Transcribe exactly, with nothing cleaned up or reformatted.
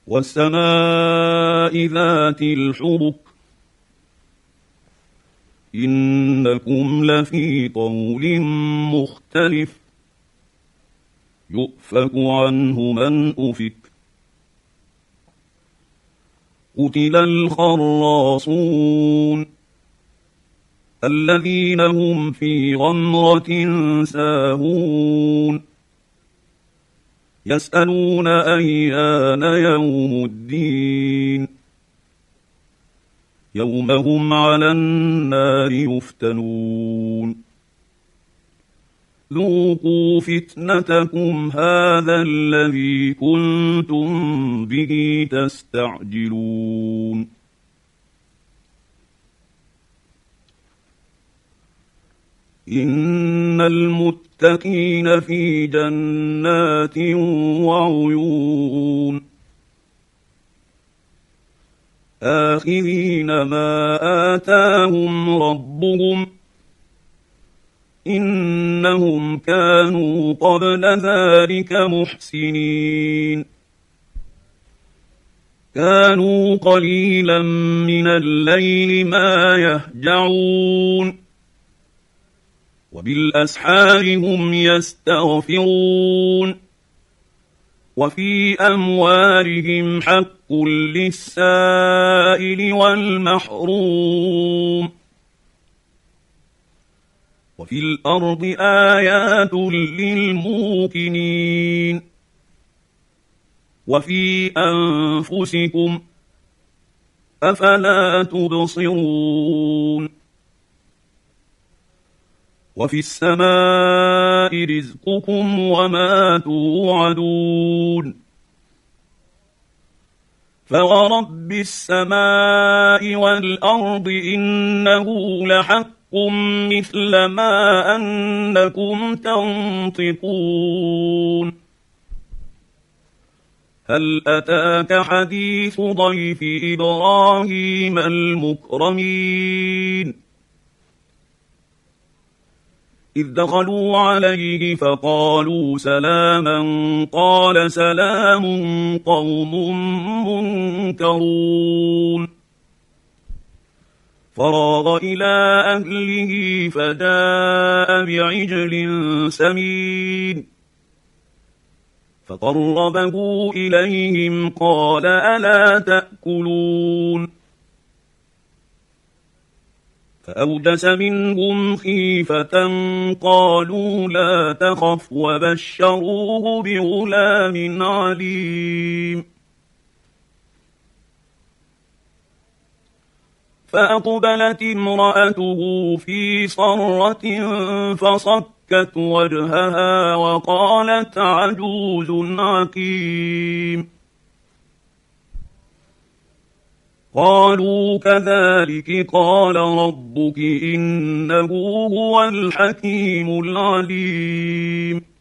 والسماء ذات الحبك إنكم لفي قول مختلف يؤفك عنه من أفك قتل الخراصون الذين هم في غمرة ساهون يسألون أيان يوم الدين يوم هم على النار يفتنون ذوقوا فتنتكم هذا الذي كنتم به تستعجلون إن المتقين في جنات وعيون آخذين ما آتاهم ربهم إنهم كانوا قبل ذلك محسنين كانوا قليلا من الليل ما يهجعون وبالأسحار هم يستغفرون وفي أموالهم حق للسائل والمحروم وفي الأرض آيات للموقنين وفي أنفسكم أفلا تبصرون وفي السماء رزقكم وما توعدون فورب السماء والأرض إنه لحق مثل ما أنكم تنطقون هل أتاك حديث ضيف إبراهيم المكرمين إذ دخلوا عليه فقالوا سلاما قال سلام قوم منكرون فراغ إلى أهله فجاء بعجل سمين فقربه إليهم قال ألا تأكلون فأوجس منهم خيفة قالوا لا تخف وبشروه بغلام عليم فأقبلت امرأته في صرة فصكت وجهها وقالت عجوز عقيم قالوا كذلك قال ربك إنه هو الحكيم العليم